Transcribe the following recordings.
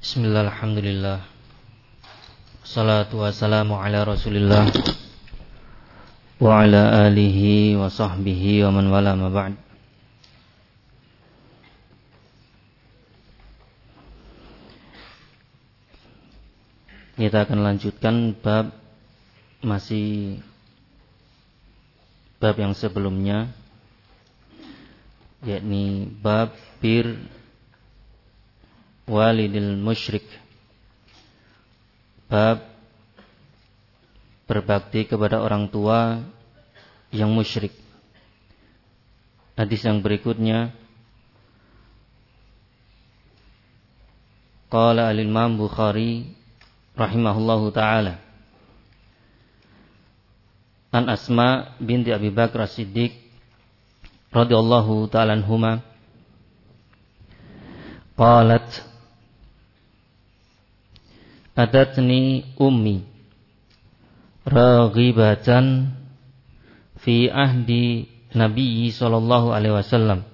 Bismillah, alhamdulillah. Salatu wassalamu ala rasulillah wa ala alihi wa sahbihi wa man wala ma ba'd. Kita akan lanjutkan bab yang sebelumnya, yakni bab bir walidil musyrik, bab berbakti kepada orang tua yang musyrik. Hadis yang berikutnya, qala al-Imam Bukhari rahimahullahu ta'ala an Asma binti Abi Bakr As-Siddiq radhiyallahu ta'ala anhuma qalat adatni ummi raghibatan fi ahdi Nabi sallallahu alaihi wasallam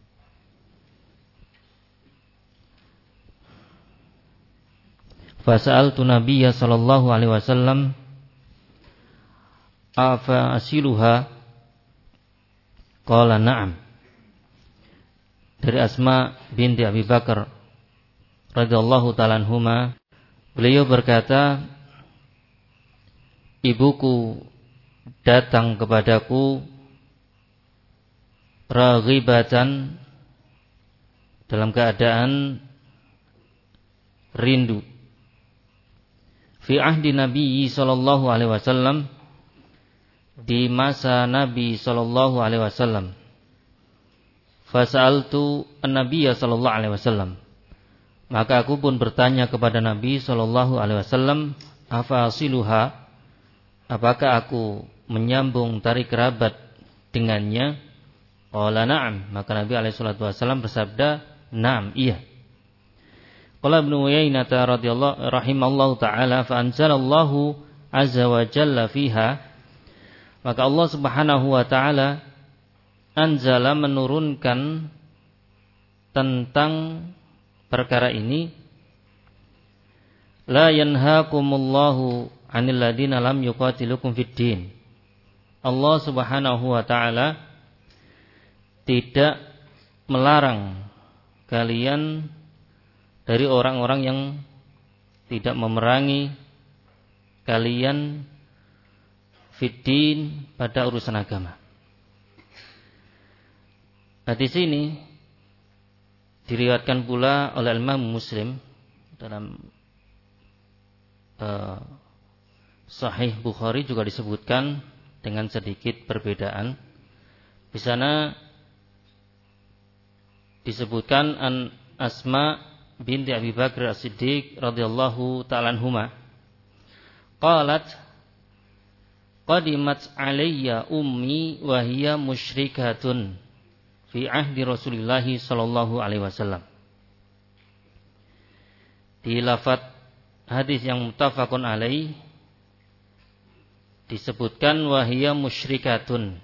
fasa'altu Nabiyya sallallahu alaihi wasallam afa asiluha qala na'am. Dari Asma binti Abi Bakar radhiyallahu ta'ala anhuma, beliau berkata, ibuku datang kepadaku raghibatan, dalam keadaan rindu, fi ahdi Nabi sallallahu alaihi wasallam, di masa Nabi sallallahu alaihi wasallam. Fasa'altu an-Nabiyya sallallahu alaihi wasallam, maka aku pun bertanya kepada Nabi sallallahu alaihi wasallam, afa asiluha, apakah aku menyambung tali kerabat dengannya? Qala na'am, maka Nabi alaihi salatu wasallam bersabda, na'am, iya. Qala Ibnu Uyainah radhiyallahu rahimallahu ta'ala, fa anzalallahu azza wa jalla fiha, maka Allah Subhanahu wa ta'ala anzala, menurunkan tentang perkara ini, la yanhaakumullahu 'anil ladina lam yuqatilukum fid din. Allah Subhanahu wa ta'ala tidak melarang kalian dari orang-orang yang tidak memerangi kalian fid din, pada urusan agama. Nah, di sini diriwayatkan pula oleh Imam Muslim dalam Sahih Bukhari, juga disebutkan dengan sedikit perbedaan. Di sana disebutkan an Asma binti Abi Bakr As-Siddiq radhiyallahu ta'ala anhuma qalat qadimat alayya ummi wa hiya musyrikatun fi ahdi Rasulillah sallallahu alaihi wasallam. Di lafaz hadis yang muttafaqun alaih disebutkan wahiyya musyrikatun,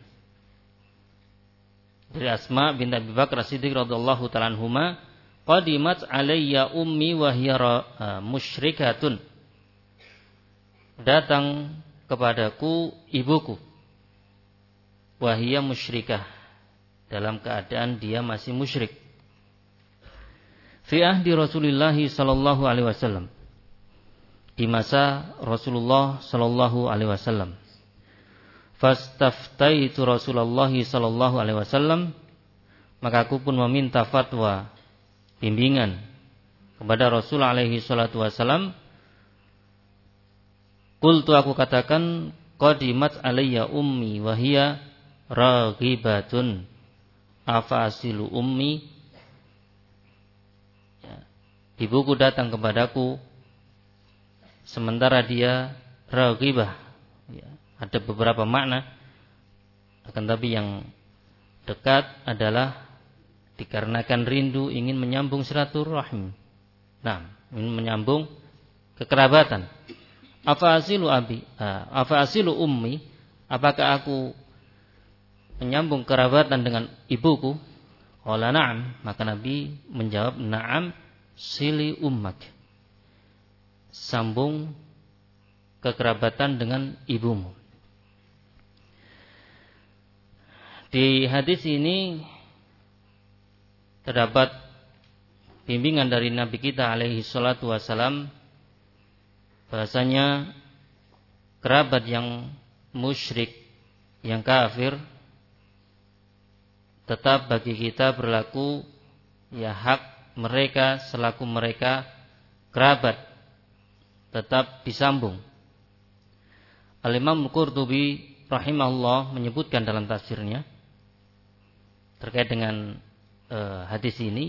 dari Asma binti Abi Bakr As-Siddiq radhiyallahu ta'ala anhuma, qadimat alayya ummi wahiyya musyrikatun, datang kepadaku ibuku, wahiyya musyrikah, dalam keadaan dia masih musyrik, fi ahdi Rasulullah sallallahu alaihi wasallam, di masa Rasulullah sallallahu alaihi wasallam. Fastaftaitu Rasulullah sallallahu alaihi wasallam, maka aku pun meminta fatwa, bimbingan kepada Rasul alaihi salatu wasallam. Qultu, aku katakan, qadimat alayya ummi wa hiya raghibatun afa asilu ummi, ya, ibuku datang kepadaku sementara dia raghibah, ya, ada beberapa makna, akan tapi yang dekat adalah dikarenakan rindu, ingin menyambung silaturahim, nah, ingin menyambung kekerabatan. Afa asilu ummi, apakah aku menyambung kerabatan dengan ibuku? Qala na'am, maka Nabi menjawab, na'am sili ummak. sambung kekerabatan dengan ibumu. Di hadis ini terdapat bimbingan dari Nabi kita alaihi salatu wasalam bahasanya kerabat yang musyrik, yang kafir, tetap bagi kita berlaku ya hak mereka selaku mereka kerabat tetap disambung. Al-Imam Al-Qurtubi rahimahullah menyebutkan dalam tafsirnya terkait dengan hadis ini,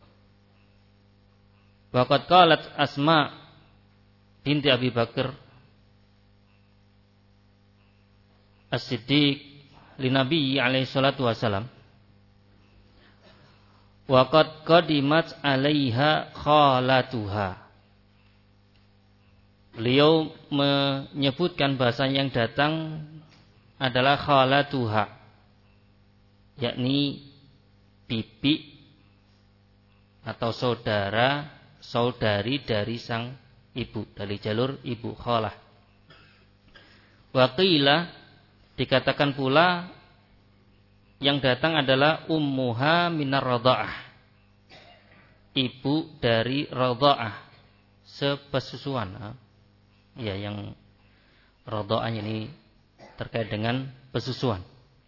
waqad qalat Asma binti Abi Bakar As-Siddiq li Nabi alaihi salatu wasalam, waqad qadimat alaiha khalatuha. Beliau menyebutkan bahasa yang datang adalah khalatuha, yakni bibi atau saudara saudari dari sang ibu, dari jalur ibu khalah. Waqila, dikatakan pula yang datang adalah ummuha minar radha'ah, ibu dari radha'ah, sepesusuan. Ya, yang radha'ah ini terkait dengan pesusuan.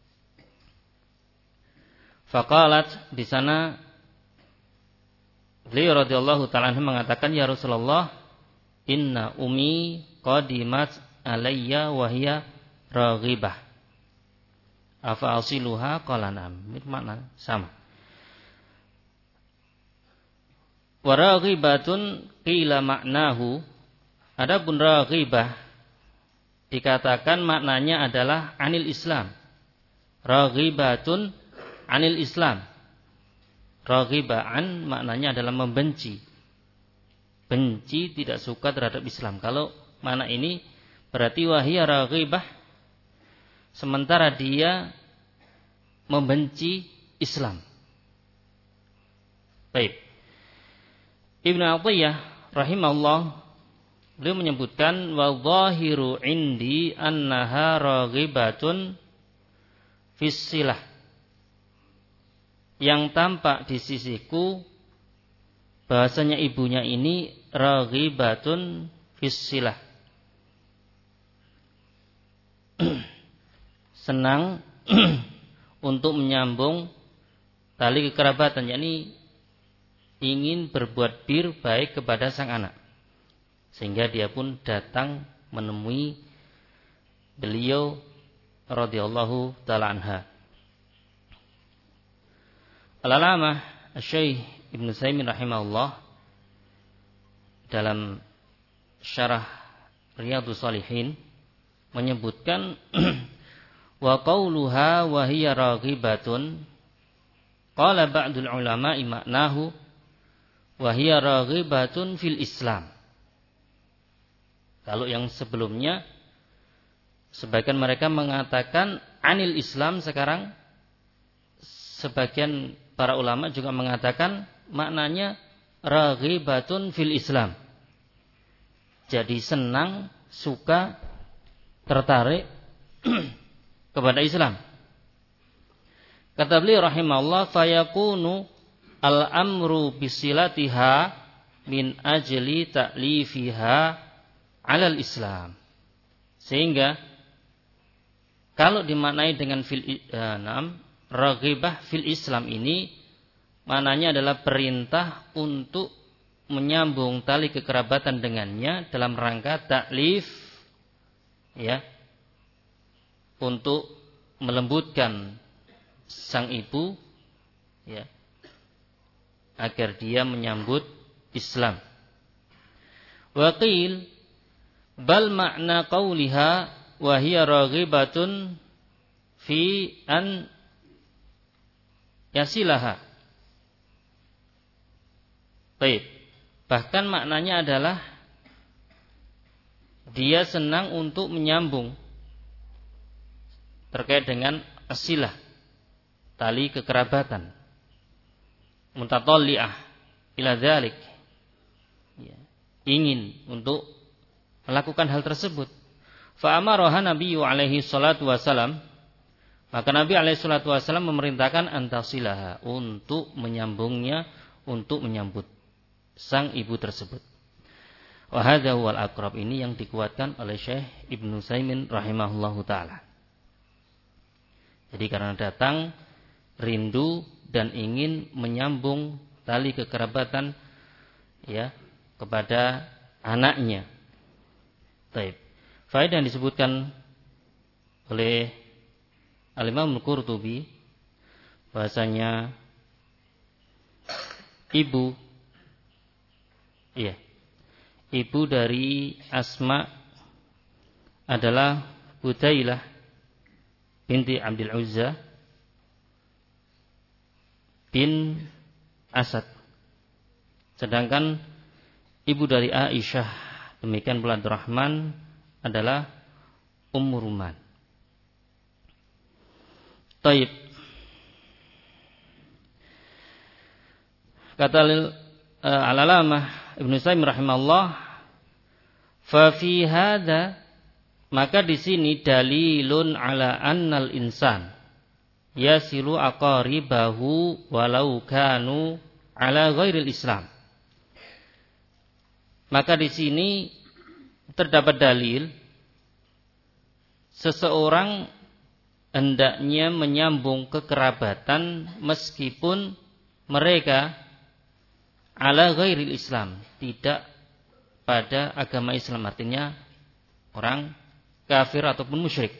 Faqalat, di sana beliau radhiyallahu ta'ala anhu mengatakan, ya Rasulullah, inna ummi qadimat alayya wa hiya raghibah, afa asiluha? Qala na'am. Makna sama. Wa raghibatun qila maknahu, adapun raghibah dikatakan maknanya adalah anil Islam. Raghibatun anil Islam. Raghibaan maknanya adalah membenci. Benci, tidak suka terhadap Islam. Kalau makna ini berarti wahiyya raghibah, sementara dia membenci Islam. Baik. Ibnu Athayyah rahimahullah, beliau menyebutkan wa dhahiru indi annaha raghibatun fis silah. Yang tampak di sisiku bahasanya ibunya ini raghibatun fis silah, senang untuk menyambung tali kekerabatan, yakni ingin berbuat bir baik kepada sang anak, sehingga dia pun datang menemui beliau radhiyallahu ta'ala anha. Al-Alamah Syekh Ibnu Utsaimin rahimahullah dalam syarah Riyadhus Shalihin menyebutkan wa qauluha wa hiya raghibatun, qala ba'dul ulama'i maknahu wa hiya raghibatun fil Islam. Kalau yang sebelumnya sebagian mereka mengatakan anil Islam, sekarang sebagian para ulama juga mengatakan maknanya raghibatun fil Islam. Jadi senang, suka, tertarik kepada Islam. Kata beliau rahimahullah, fayakunu al-amru bisilatiha min ajli ta'lifiha 'alal Islam. Sehingga kalau dimaknai dengan raghibah fil Islam ini, maknanya adalah perintah untuk menyambung tali kekerabatan dengannya dalam rangka taklif, ya, untuk melembutkan sang ibu, ya, agar dia menyambut Islam. Waqil bal makna qauliha wa hiya raghibatun fi an yasilaha. Baik. Bahkan maknanya adalah dia senang untuk menyambung terkait dengan asilah, tali kekerabatan. Mutatalli'ah ila dzalik. Ya. ingin untuk melakukan hal tersebut. Fa amaraha Nabiyyu alaihi salatu wasalam, maka Nabi alaihi salatu wasalam memerintahkan antasilaha, untuk menyambungnya, untuk menyambut sang ibu tersebut. Wa hadza huwal aqrab, ini yang dikuatkan oleh Syekh Ibnu Utsaimin rahimahullahu taala. Jadi karena datang rindu dan ingin menyambung tali kekerabatan ya kepada anaknya. Baik. Faedah yang disebutkan oleh Al-Imam Al-Qurtubi bahasanya ibu dari Asma adalah Budailah binti Abdul Uzza bin Asad. Sedangkan ibu dari Aisyah, demikian pula Abdurrahman, adalah Ummu Ruman. Taib. Kata Al-Alamah Ibnu Utsaimin rahimahullah, fa fi hadza, maka di sini dalilun ala annal insan yasilu aqaribahu walau kanu ala ghairil Islam. Maka di sini terdapat dalil seseorang hendaknya menyambung kekerabatan meskipun mereka ala ghairil Islam, tidak pada agama Islam, artinya orang kafir ataupun musyrik.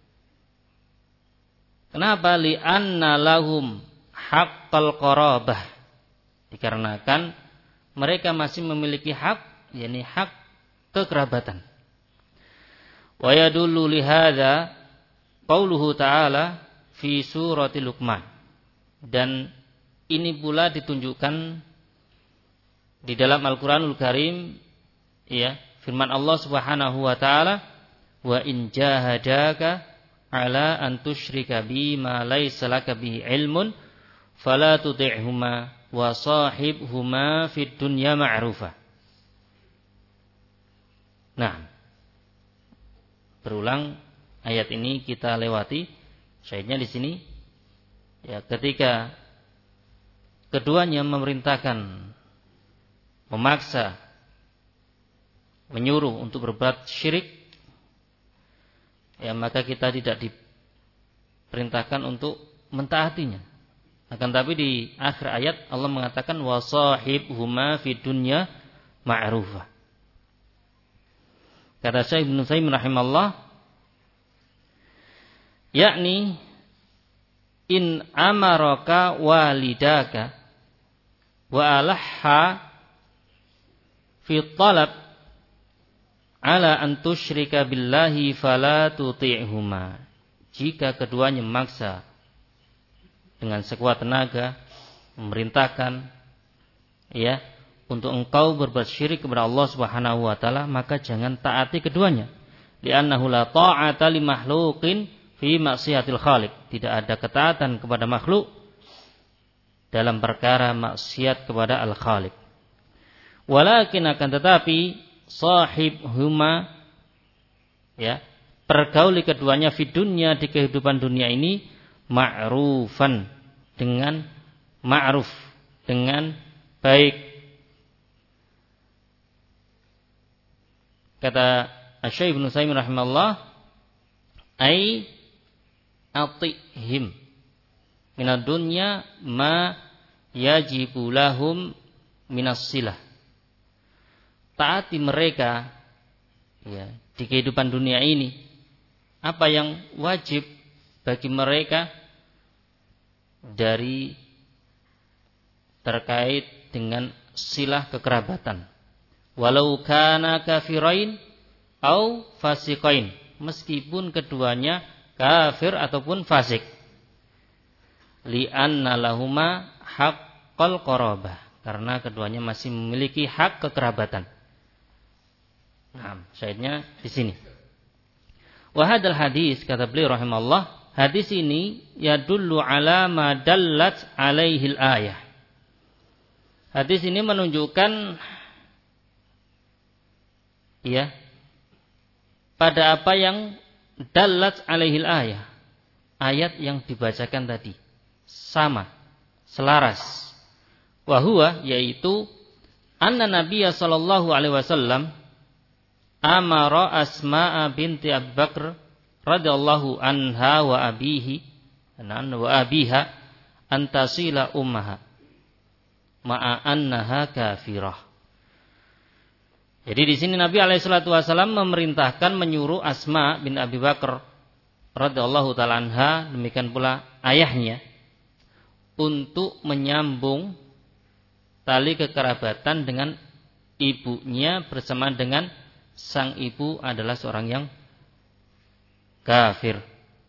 Kenapa? Li'anna lahum haqqal qarabah, dikarenakan mereka masih memiliki hak, yakni hak kekerabatan. Wa yadullu li hadza qauluhu ta'ala fi surati Luqman, dan ini pula ditunjukkan di dalam Al-Qur'anul Karim, ya, firman Allah Subhanahu wa taala, wa in jahadaka ala an tusyrika bima laysa laka bihi ilmun fala tuti'huma wa sahibhuma fid dunya ma'rufa. Nah, berulang ayat ini kita lewati. Syahidnya di sini, ya, ketika keduanya memerintahkan, memaksa, menyuruh untuk berbuat syirik, ya, maka kita tidak diperintahkan untuk mentaatinya. Akan tapi di akhir ayat Allah mengatakan wasahibhuma fid dunya ma'rufa. Kata Syekh Ibnu Utsaimin rahimahullah, yakni in amaraka walidaka wa alahha fi talab ala an tusyrika billahi fala tuti'huma. Jika keduanya memaksa dengan sekuat tenaga, memerintahkan, ya, untuk engkau berbuat syirik kepada Allah Subhanahu wa taala, maka jangan taati keduanya. Li'annahu la ta'ata li makhluqin fi maksiatil khaliq. Tidak ada ketaatan kepada makhluk dalam perkara maksiat kepada al-Khaliq. Walakin, akan tetapi, sahibhuma, ya, pergauli keduanya fi dunya, di kehidupan dunia ini, ma'rufan, dengan ma'ruf, dengan baik. Kata Syekh Ibnu Utsaimin rahimahullah, ai atihim minad dunya ma yajibu lahum minas silah. Taati mereka, ya, di kehidupan dunia ini apa yang wajib bagi mereka dari terkait dengan silah kekerabatan. Walau kana kafirain au fasiqain, meskipun keduanya kafir ataupun fasik. Li'anna lahuma haqqal qarabah, karena keduanya masih memiliki hak kekerabatan. Nah, syahidnya di sini. Wa hadzal hadis, kata beliau rahimahullah, hadis ini yadullu ala ma dallat alaihil ayah. Hadis ini menunjukkan ya, pada apa yang dallat alaihil ayah, ayat yang dibacakan tadi sama, selaras. Wa huwa, yaitu anna Nabiya sallallahu alaihi wasallam amara Asma'a binti Abi Bakr radhiyallahu anha wa abiha antasila ummaha ma'a annaha kafirah. Jadi di sini Nabi alaihi salatu wasallam memerintahkan, menyuruh Asma bin Abi Bakar radhiyallahu taala anha, demikian pula ayahnya, untuk menyambung tali kekerabatan dengan ibunya bersamaan dengan sang ibu adalah seorang yang kafir.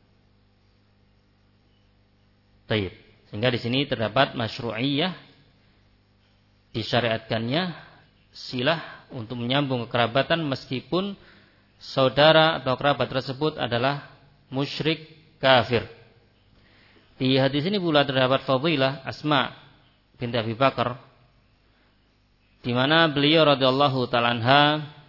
Taib. Sehingga di sini terdapat masyru'iyah, disyariatkannya silah untuk menyambung kekerabatan meskipun saudara atau kerabat tersebut adalah musyrik kafir. Di hadis ini pula terdapat fadilah Asma binti Abi Bakar, di mana beliau radhiyallahu ta'ala anha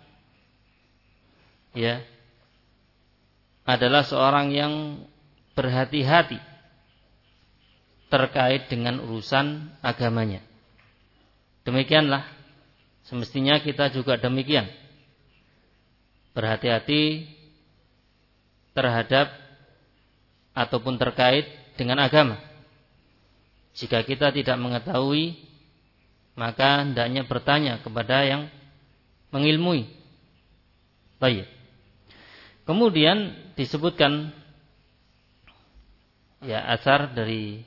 ya adalah seorang yang berhati-hati terkait dengan urusan agamanya. Demikianlah semestinya kita juga demikian, berhati-hati terhadap ataupun terkait dengan agama. Jika kita tidak mengetahui, maka hendaknya bertanya kepada yang mengilmui. Baik. Kemudian disebutkan ya asar dari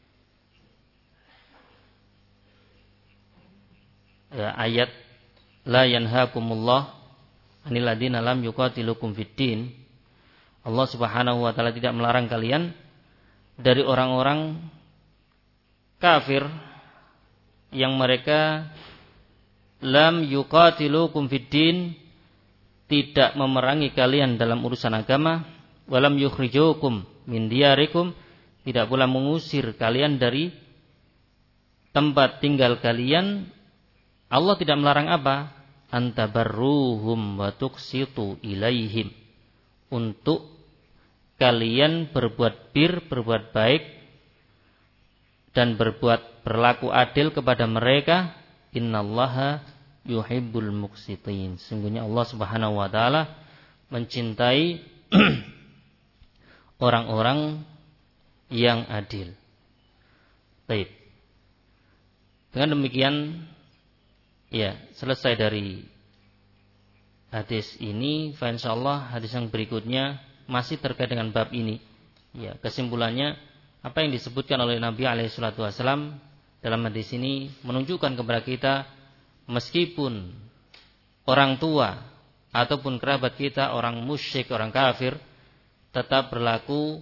ayat la yanhaakumullah 'anil ladzina lam yuqatilukum fid din. Allah Subhanahu wa taala tidak melarang kalian dari orang-orang kafir yang mereka lam yuqatilukum fid din, tidak memerangi kalian dalam urusan agama, walam yukhrijukum min diyarikum, tidak pula mengusir kalian dari tempat tinggal kalian. Allah tidak melarang apa? Antabarruhum wa tuqsitu ilaihim, untuk kalian berbuat berbuat baik dan berlaku adil kepada mereka. Innallaha yuhibbul muqsitin. Sungguhnya Allah Subhanahu wa taala mencintai orang-orang yang adil. Baik. Dengan demikian ya, selesai dari hadis ini. Insyaallah hadis yang berikutnya masih terkait dengan bab ini. Ya, kesimpulannya apa yang disebutkan oleh Nabi alaihi salatu wasallam dalam hadis ini menunjukkan kepada kita, meskipun orang tua ataupun kerabat kita orang musyrik, orang kafir, tetap berlaku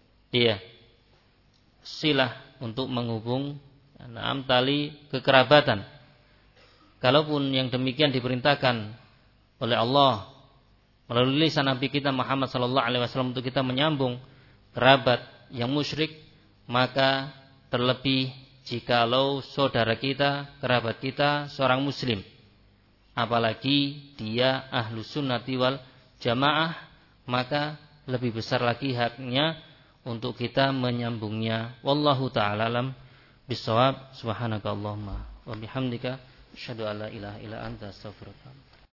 silah untuk menghubung tali kekerabatan. Kalaupun yang demikian diperintahkan oleh Allah melalui lisan Nabi kita Muhammad sallallahu alaihi wasallam untuk kita menyambung kerabat yang musyrik, maka terlebih jikalau saudara kita, kerabat kita seorang muslim, apalagi dia ahlus sunnati wal jamaah, maka lebih besar lagi haknya untuk kita menyambungnya. Wallahu ta'ala alam bisawab. Subhanakallahumma wa bihamdika asyhadu an la ilaha illa anta astaghfiruka.